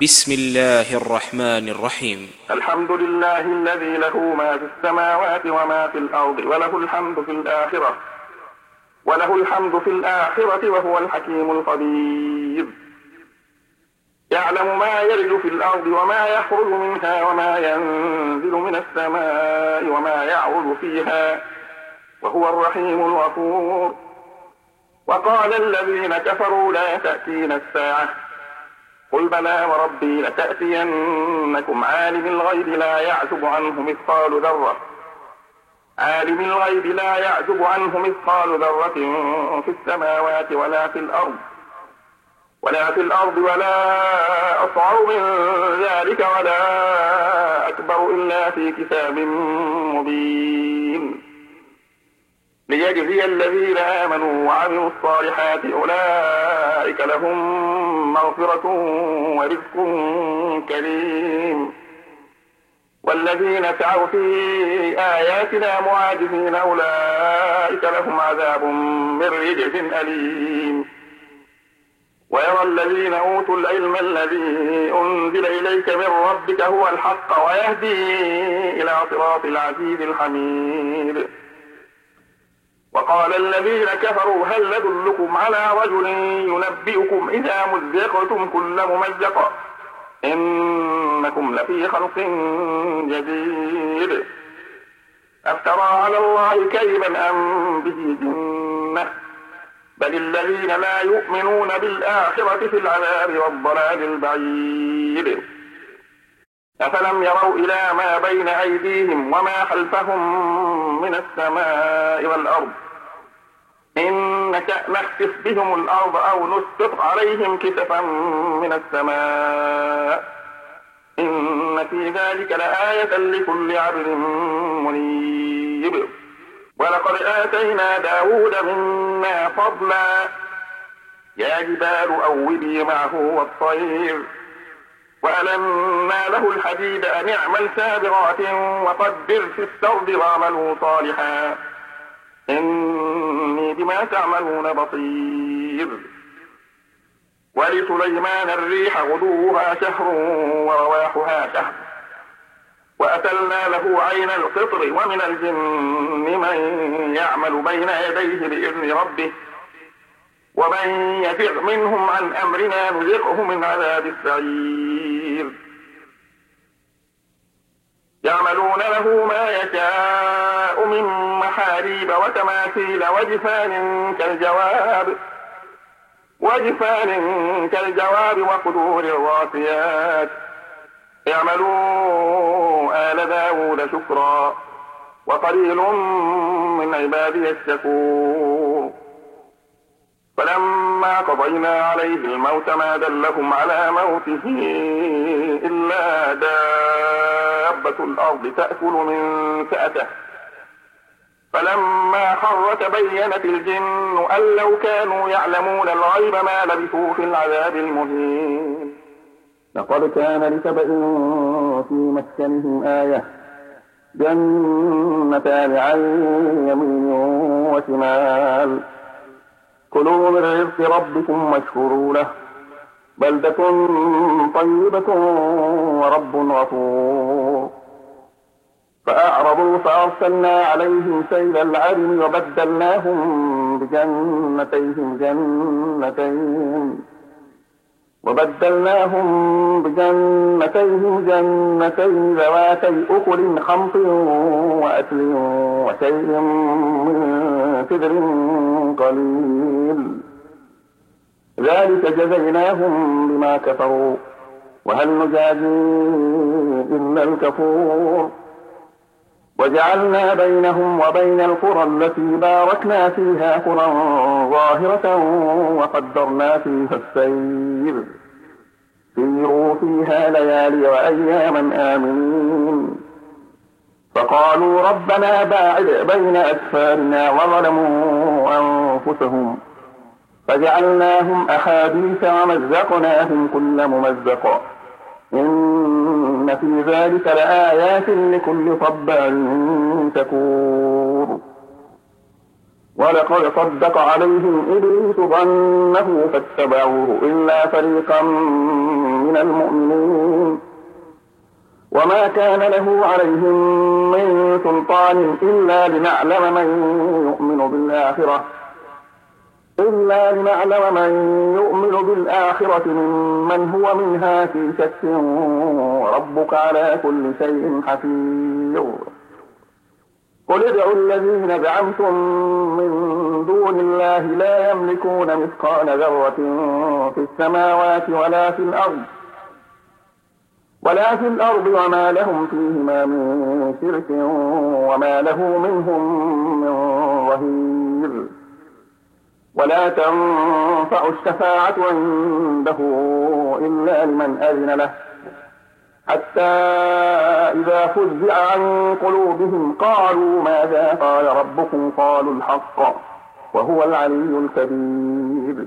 بسم الله الرحمن الرحيم. الحمد لله الذي له ما في السماوات وما في الأرض وله الحمد في الآخرة وهو الحكيم الخبير. يعلم ما يلج في الأرض وما يخرج منها وما ينزل من السماء وما يعرج فيها وهو الرحيم الغفور. وقال الذين كفروا لا تأتينا الساعة قل بلى وربي لتأتينكم عالم الغيب لا يعزب عنه مثقال ذرة في السماوات ولا في الأرض ولا أصغر من ذلك ولا أكبر إلا في كتاب مبين. ليجزي الذين آمنوا وعملوا الصالحات أولئك لهم مغفرة ورزق كريم. والذين سعوا في آياتنا معاجزين أولئك لهم عذاب من رجز أليم. ويرى الذين أوتوا العلم الذي أنزل إليك من ربك هو الحق ويهدي إلى صراط العزيز الحميد. وقال الذين كفروا هل ندلكم على رجل ينبئكم إذا مزقتم كل ممزق إنكم لفي خلق جديد. أفترى على الله كذبا أم به جنة بل الذين لا يؤمنون بالآخرة في العذاب والضلال البعيد. أفلم يروا إلى ما بين أيديهم وما خلفهم من السماء والأرض إن نشأ نخسف بهم الأرض أو نسقط عليهم كسفا من السماء إن في ذلك لآية لكل عبد منيب. ولقد آتينا داود منا فضلا يا جبال أوبي معه والطير وألنا له الحديد أن اعمل سابغات وقدر في السرد واعملوا صالحا إني بما تعملون بصير. ولسليمان الريح غدوها شهر ورواحها شهر وأتلنا له عين القطر ومن الجن من يعمل بين يديه بإذن ربه ومن يزغ منهم عن أمرنا نذقه من عذاب السعير. يعملون له ما يشاء من محاريب وتماثيل وجفان كالجواب وقدور الراسيات. اعملوا آل داود شكرا وقليل من عبادي الشكور. فلما قضينا عليه الموت ما دلهم على موته إلا دابة الأرض تأكل من سأته فلما خر تبينت الجن أن لو كانوا يعلمون الغيب ما لبثوا في العذاب المهين. لقد كان لسبإ في مسكنهم آية جنتان عن يمين وشمال كلوا من رزق ربكم واشكروا له بلدة طيبة ورب غفور. فأعرضوا فأرسلنا عليهم سيل العرم وبدلناهم بجنتيهم جنتين ذواتي أكل خمط وأكل وشيء من سدر قليل ذلك جزيناهم بما كفروا وهل نجازي إلا الكفور. وجعلنا بينهم وبين القرى التي باركنا فيها قرى ظاهرة وقدرنا فيها السير سيروا فيها ليالي وأياما آمنين. فقالوا ربنا باعد بين أسفارنا وظلموا أنفسهم فجعلناهم أحاديث ومزقناهم كل ممزق إن في ذلك لآيات لكل صبار شكور. ولقد صدق عليهم إبليس ظنه فاتبعوه إلا فريقا من المؤمنين وما كان له عليهم من سلطان إلا لنعلم من يؤمن بالآخرة ممن هو منها في شك وربك على كل شيء حفيظ. قل ادعوا الذين زعمتم من دون الله لا يملكون مثقال ذرة في السماوات ولا في الأرض وما لهم فيهما من شرك وما له منهم من ظهير. ولا تنفع الشفاعة عنده إلا لمن أذن له حتى إذا فزع عن قلوبهم قالوا ماذا قال ربكم قالوا الحق وهو العلي الكبير.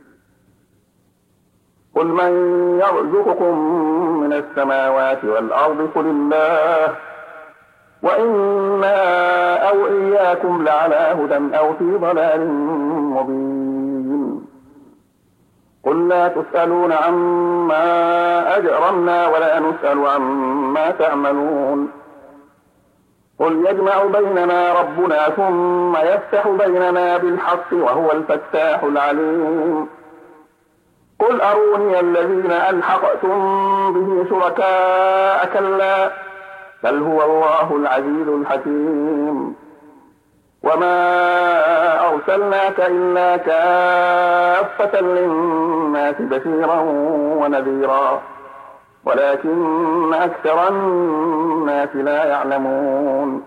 قل من يرزقكم من السماوات والأرض قل الله وإنا أو إياكم لعلى هدى أو في ضلال مبين. قل لا تسألون عما أجرمنا ولا نسأل عما تعملون. قل يجمع بيننا ربنا ثم يفتح بيننا بالحق وهو الفتاح العليم. قل أروني الذين ألحقتم به شركاء كلا بل هو الله العزيز الحكيم. وما أرسلناك إلا كافة للناس بشيرا ونذيرا ولكن أكثر الناس لا يعلمون.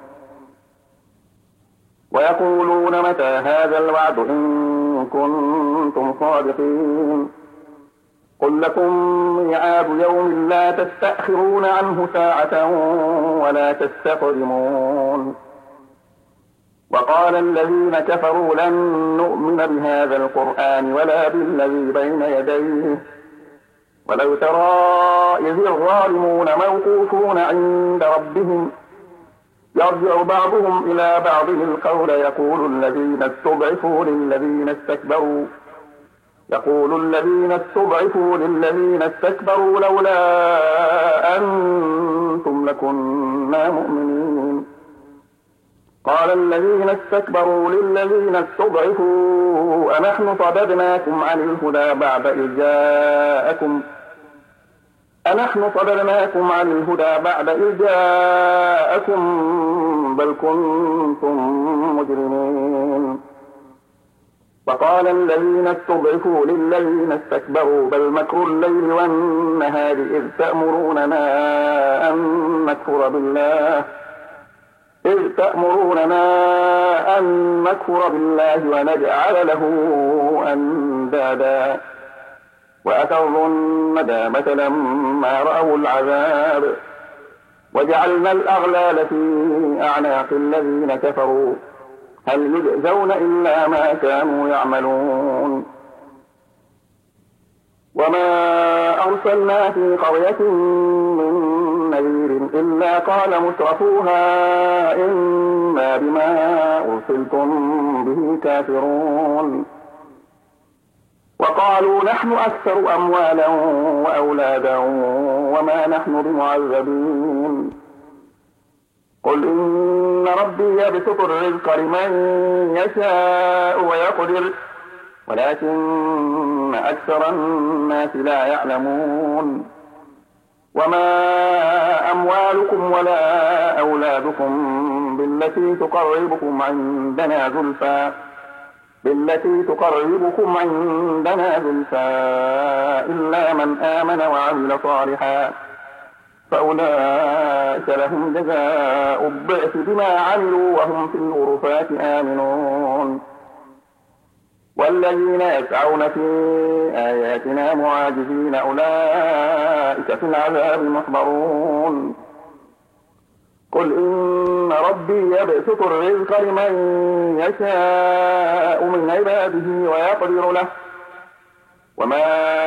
ويقولون متى هذا الوعد إن كنتم صادقين. قل لكم ميعاد يوم لا تستأخرون عنه ساعة ولا تستقدمون. وقال الذين كفروا لن نؤمن بهذا القرآن ولا بالذي بين يديه ولو ترى إذ الظالمون موقوفون عند ربهم يرجع بعضهم إلى بعض القول يقول الذين استضعفوا للذين استكبروا لولا أنتم لكنا مؤمنين. قال الذين استكبروا للذين استضعفوا أنحن صددناكم عن الهدى بعد إذ جاءكم بل كنتم مجرمين. وقال الذين استضعفوا للذين استكبروا بل مكر الليل والنهار إذ تأمروننا أن نكفر بالله ونجعل له أندادا وأسروا الندامة لما رأوا العذاب وجعلنا الأغلال في أعناق الذين كفروا هل يجزون إلا ما كانوا يعملون. وما أرسلنا في قرية من نذير إلا قال مترفوها إنا بما أرسلتم به كافرون. وقالوا نحن أكثر أموالا وأولادا وما نحن بمعذبين. قل إن ربي يبسط الرزق لمن يشاء ويقدر ولكن أكثر الناس لا يعلمون. وما أموالكم ولا أولادكم بالتي تقربكم عندنا زلفى إلا من آمن وعمل صالحا فأولئك لهم جزاء الضعف بما عملوا وهم في الغرفات آمنون. والذين يسعون في آياتنا معاجزين أولئك في العذاب محضرون. قل إن ربي يبسط الرزق لمن يشاء من عباده ويقدر له وما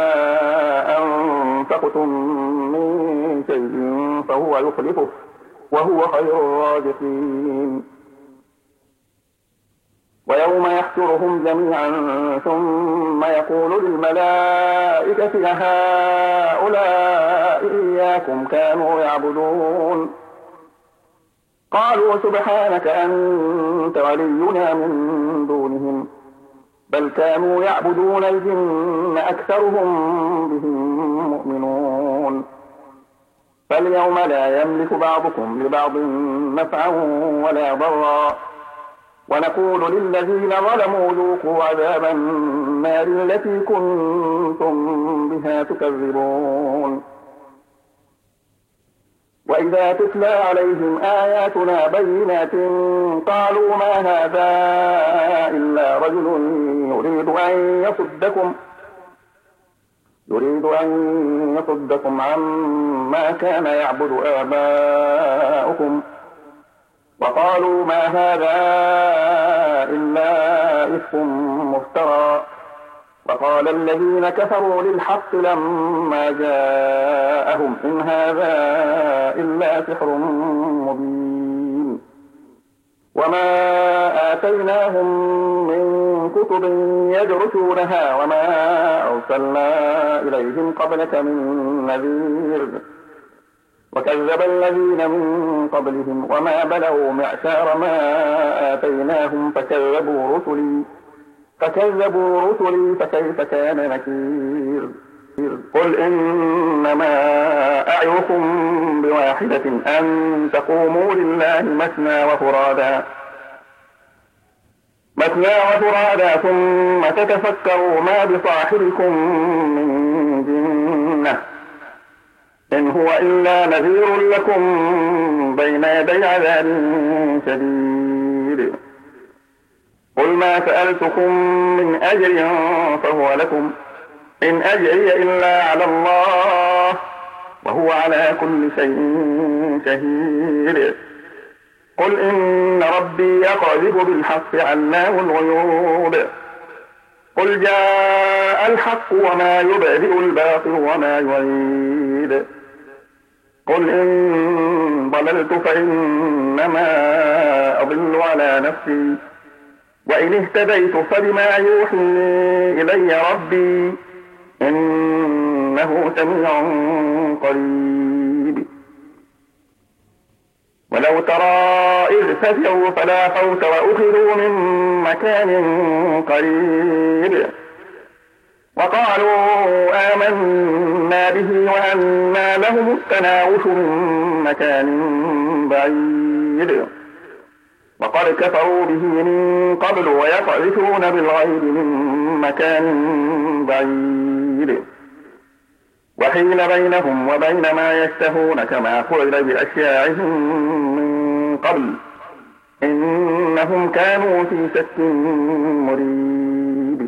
أنفقتم من شيء فهو يخلفه وهو خير الرازقين. ويوم يحشرهم جميعا ثم يقول للملائكة أهؤلاء إياكم كانوا يعبدون قالوا سبحانك أنت ولينا من دونهم بل كانوا يعبدون الجن أكثرهم بهم مؤمنون فاليوم لا يملك بعضكم لبعض نفعا ولا ضرا ونقول للذين ظلموا ذوقوا عذاب النار التي كنتم بها تكذبون وإذا تتلى عليهم آياتنا بينات قالوا ما هذا إلا رجل يريد أن يصدكم عما كان يعبد آباؤكم وقالوا ما هذا إلا إفك مفترى وقال الذين كفروا للحق لما جاءهم إن هذا إلا سحر مبين وما آتيناهم من كتب يدرسونها وما أرسلنا إليهم قبلك من نذير وكذب الذين من قبلهم وما بلغوا معشار ما آتيناهم فكذبوا رسلي فكيف كان نكير قل إنما أعظكم بواحدة أن تقوموا لله مثنى وفرادا ثم تتفكروا ما بصاحبكم من جنة إن هو إلا نذير لكم بين يدي عذاب شديد قل ما سألتكم من أجر فهو لكم إن أجري إلا على الله وهو على كل شيء شهيد قل إن ربي يقذف بالحق علام الغيوب قل جاء الحق وما يبدئ الباطل وما يعيد قل إن ضللت فإنما أضل على نفسي وإن اهتديت فبما يوحي إلي ربي إنه سميع قريب ولو ترى إذ فزعوا فلا فوت وأخذوا من مكان قريب وقالوا آمنا به وأنى لهم التناوش من مكان بعيد وقد كفروا به من قبل ويقذفون بالغيب من مكان بعيد وحيل بينهم وبين ما يشتهون كما فعل بأشياعهم من قبل إنهم كانوا في شك مريب